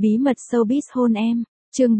Bí mật showbiz hôn em, chương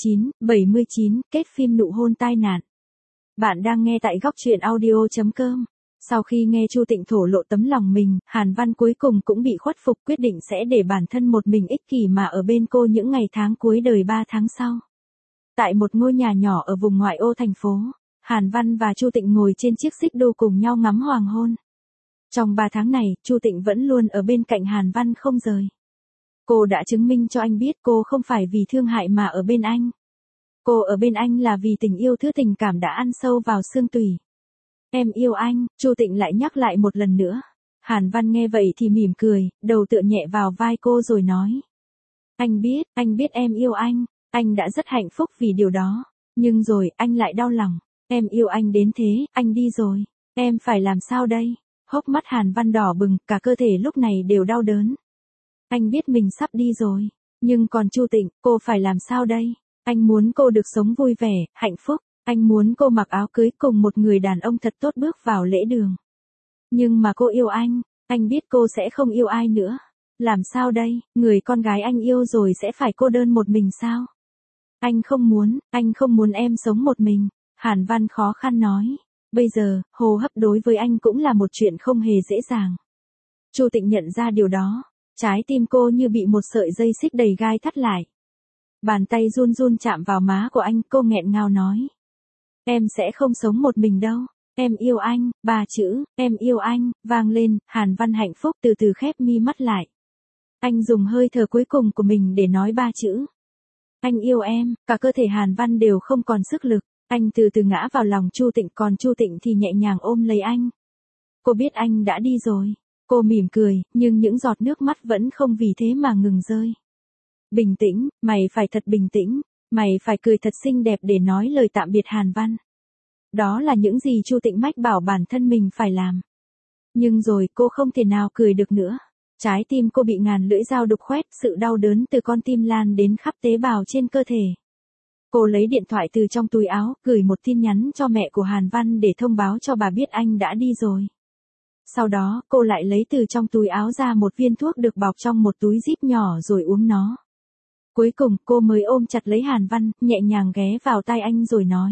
79, kết phim nụ hôn tai nạn. Bạn đang nghe tại góc truyện audio.com. Sau khi nghe Chu Tịnh thổ lộ tấm lòng mình, Hàn Văn cuối cùng cũng bị khuất phục, quyết định sẽ để bản thân một mình ích kỷ mà ở bên cô những ngày tháng cuối đời 3 tháng sau. Tại một ngôi nhà nhỏ ở vùng ngoại ô thành phố, Hàn Văn và Chu Tịnh ngồi trên chiếc xích đu cùng nhau ngắm hoàng hôn. Trong 3 tháng này, Chu Tịnh vẫn luôn ở bên cạnh Hàn Văn không rời. Cô đã chứng minh cho anh biết cô không phải vì thương hại mà ở bên anh. Cô ở bên anh là vì tình yêu, thứ tình cảm đã ăn sâu vào xương tủy. Em yêu anh, Chu Tịnh lại nhắc lại một lần nữa. Hàn Văn nghe vậy thì mỉm cười, đầu tựa nhẹ vào vai cô rồi nói. Anh biết em yêu anh đã rất hạnh phúc vì điều đó. Nhưng rồi, anh lại đau lòng. Em yêu anh đến thế, anh đi rồi. Em phải làm sao đây? Hốc mắt Hàn Văn đỏ bừng, cả cơ thể lúc này đều đau đớn. Anh biết mình sắp đi rồi. Nhưng còn Chu Tịnh, cô phải làm sao đây? Anh muốn cô được sống vui vẻ, hạnh phúc. Anh muốn cô mặc áo cưới cùng một người đàn ông thật tốt bước vào lễ đường. Nhưng mà cô yêu anh biết cô sẽ không yêu ai nữa. Làm sao đây, người con gái anh yêu rồi sẽ phải cô đơn một mình sao? Anh không muốn em sống một mình. Hàn Văn khó khăn nói. Bây giờ, hô hấp đối với anh cũng là một chuyện không hề dễ dàng. Chu Tịnh nhận ra điều đó. Trái tim cô như bị một sợi dây xích đầy gai thắt lại. Bàn tay run run chạm vào má của anh, cô nghẹn ngào nói. Em sẽ không sống một mình đâu. Em yêu anh, 3 chữ, em yêu anh, vang lên. Hàn Văn hạnh phúc từ từ khép mi mắt lại. Anh dùng hơi thở cuối cùng của mình để nói 3 chữ. Anh yêu em, cả cơ thể Hàn Văn đều không còn sức lực. Anh từ từ ngã vào lòng Chu Tịnh, còn Chu Tịnh thì nhẹ nhàng ôm lấy anh. Cô biết anh đã đi rồi. Cô mỉm cười, nhưng những giọt nước mắt vẫn không vì thế mà ngừng rơi. Bình tĩnh, mày phải thật bình tĩnh. Mày phải cười thật xinh đẹp để nói lời tạm biệt Hàn Văn. Đó là những gì Chu Tịnh mách bảo bản thân mình phải làm. Nhưng rồi cô không thể nào cười được nữa. Trái tim cô bị ngàn lưỡi dao đục khoét, sự đau đớn từ con tim lan đến khắp tế bào trên cơ thể. Cô lấy điện thoại từ trong túi áo, gửi một tin nhắn cho mẹ của Hàn Văn để thông báo cho bà biết anh đã đi rồi. Sau đó, cô lại lấy từ trong túi áo ra một viên thuốc được bọc trong một túi zip nhỏ rồi uống nó. Cuối cùng, cô mới ôm chặt lấy Hàn Văn, nhẹ nhàng ghé vào tai anh rồi nói.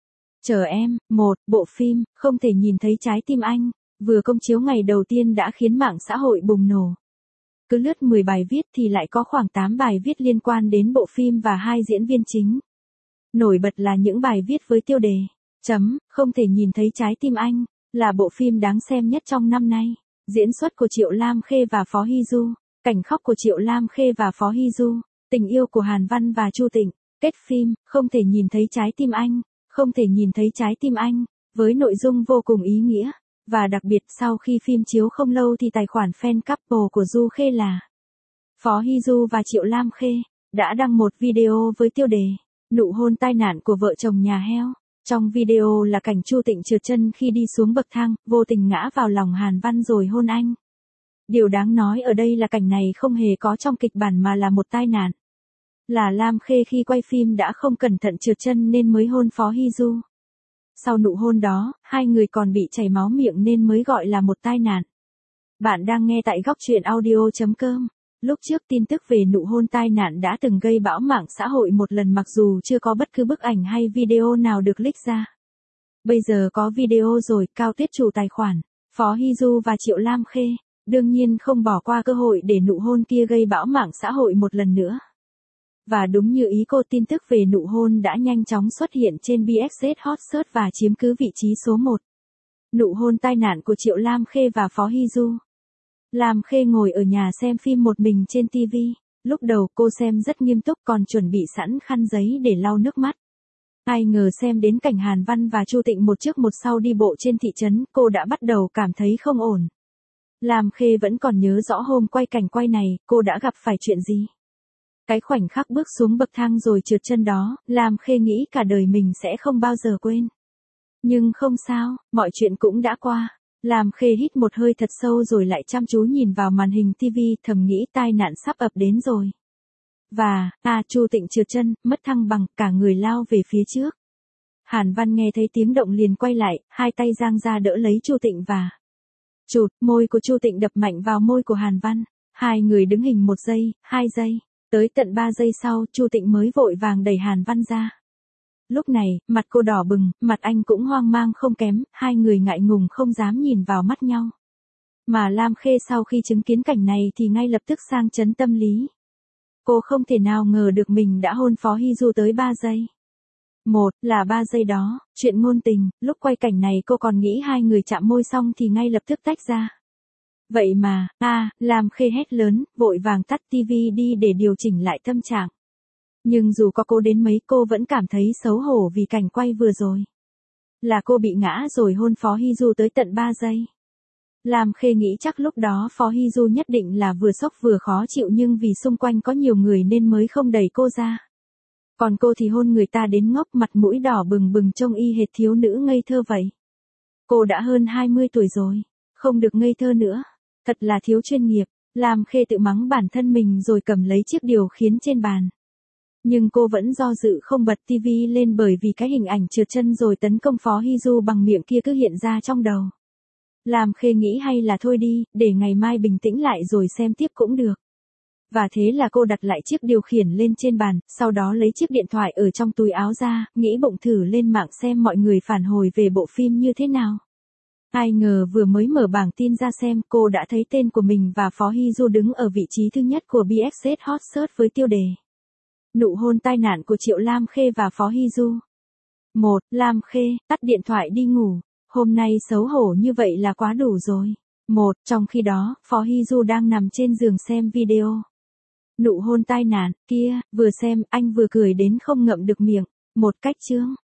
Chờ em, bộ phim, không thể nhìn thấy trái tim anh, vừa công chiếu ngày đầu tiên đã khiến mạng xã hội bùng nổ. Cứ lướt 10 bài viết thì lại có khoảng 8 bài viết liên quan đến bộ phim và 2 diễn viên chính. Nổi bật là những bài viết với tiêu đề, không thể nhìn thấy trái tim anh, là bộ phim đáng xem nhất trong năm nay. Diễn xuất của Triệu Lam Khê và Phó Hy Du, cảnh khóc của Triệu Lam Khê và Phó Hy Du, tình yêu của Hàn Văn và Chu Tịnh, kết phim, không thể nhìn thấy trái tim anh, không thể nhìn thấy trái tim anh, với nội dung vô cùng ý nghĩa. Và đặc biệt sau khi phim chiếu không lâu thì tài khoản fan couple của Du Khê là Phó Hy Du và Triệu Lam Khê đã đăng một video với tiêu đề Nụ hôn tai nạn của vợ chồng nhà heo. Trong video là cảnh Chu Tịnh trượt chân khi đi xuống bậc thang, vô tình ngã vào lòng Hàn Văn rồi hôn anh. Điều đáng nói ở đây là cảnh này không hề có trong kịch bản mà là một tai nạn. Là Lam Khê khi quay phim đã không cẩn thận trượt chân nên mới hôn Phó Hy Du. Sau nụ hôn đó, hai người còn bị chảy máu miệng nên mới gọi là một tai nạn. Bạn đang nghe tại góc truyện audio.com. Lúc trước tin tức về nụ hôn tai nạn đã từng gây bão mạng xã hội một lần mặc dù chưa có bất cứ bức ảnh hay video nào được leak ra. Bây giờ có video rồi, Cao Tuyết chủ tài khoản, Phó Hy Du và Triệu Lam Khê, đương nhiên không bỏ qua cơ hội để nụ hôn kia gây bão mạng xã hội một lần nữa. Và đúng như ý cô, tin tức về nụ hôn đã nhanh chóng xuất hiện trên BXS Hot Search và chiếm cứ vị trí số 1. Nụ hôn tai nạn của Triệu Lam Khê và Phó Hy Du. Lam Khê ngồi ở nhà xem phim một mình trên TV. Lúc đầu cô xem rất nghiêm túc còn chuẩn bị sẵn khăn giấy để lau nước mắt. Ai ngờ xem đến cảnh Hàn Văn và Chu Tịnh một trước một sau đi bộ trên thị trấn, cô đã bắt đầu cảm thấy không ổn. Lam Khê vẫn còn nhớ rõ hôm quay cảnh quay này, cô đã gặp phải chuyện gì. Cái khoảnh khắc bước xuống bậc thang rồi trượt chân đó, Lam Khê nghĩ cả đời mình sẽ không bao giờ quên. Nhưng không sao, mọi chuyện cũng đã qua. Lam Khê hít một hơi thật sâu rồi lại chăm chú nhìn vào màn hình TV, thầm nghĩ tai nạn sắp ập đến rồi. Và, Chu Tịnh trượt chân, mất thăng bằng, cả người lao về phía trước. Hàn Văn nghe thấy tiếng động liền quay lại, hai tay giang ra đỡ lấy Chu Tịnh và chụt, môi của Chu Tịnh đập mạnh vào môi của Hàn Văn. Hai người đứng hình 1 giây, 2 giây. Tới tận 3 giây sau, Chu Tịnh mới vội vàng đẩy Hàn Văn ra. Lúc này, mặt cô đỏ bừng, mặt anh cũng hoang mang không kém, hai người ngại ngùng không dám nhìn vào mắt nhau. Mà Lam Khê sau khi chứng kiến cảnh này thì ngay lập tức sang chấn tâm lý. Cô không thể nào ngờ được mình đã hôn Phó Hy Du tới 3 giây. Một là 3 giây đó, chuyện ngôn tình, lúc quay cảnh này cô còn nghĩ hai người chạm môi xong thì ngay lập tức tách ra. Vậy mà, Lam Khê hét lớn, vội vàng tắt tivi đi để điều chỉnh lại tâm trạng. Nhưng dù có cố đến mấy cô vẫn cảm thấy xấu hổ vì cảnh quay vừa rồi. Là cô bị ngã rồi hôn Phó Hy Du tới tận 3 giây. Lam Khê nghĩ chắc lúc đó Phó Hy Du nhất định là vừa sốc vừa khó chịu nhưng vì xung quanh có nhiều người nên mới không đẩy cô ra. Còn cô thì hôn người ta đến ngốc, mặt mũi đỏ bừng bừng trông y hệt thiếu nữ ngây thơ vậy. Cô đã hơn 20 tuổi rồi, không được ngây thơ nữa, thật là thiếu chuyên nghiệp. Lam Khê tự mắng bản thân mình rồi cầm lấy chiếc điều khiển trên bàn. Nhưng cô vẫn do dự không bật tivi lên bởi vì cái hình ảnh trượt chân rồi tấn công Phó Hy Du bằng miệng kia cứ hiện ra trong đầu. Lam Khê nghĩ hay là thôi đi, để ngày mai bình tĩnh lại rồi xem tiếp cũng được. Và thế là cô đặt lại chiếc điều khiển lên trên bàn, sau đó lấy chiếc điện thoại ở trong túi áo ra, nghĩ bụng thử lên mạng xem mọi người phản hồi về bộ phim như thế nào. Ai ngờ vừa mới mở bảng tin ra xem, cô đã thấy tên của mình và Phó Hy Du đứng ở vị trí thứ nhất của BXS Hot Search với tiêu đề Nụ hôn tai nạn của Triệu Lam Khê và Phó Hy Du. 1. Lam Khê, tắt điện thoại đi ngủ. Hôm nay xấu hổ như vậy là quá đủ rồi. Trong khi đó, Phó Hy Du đang nằm trên giường xem video. Nụ hôn tai nạn, kia, vừa xem, anh vừa cười đến không ngậm được miệng. Một cách chướng.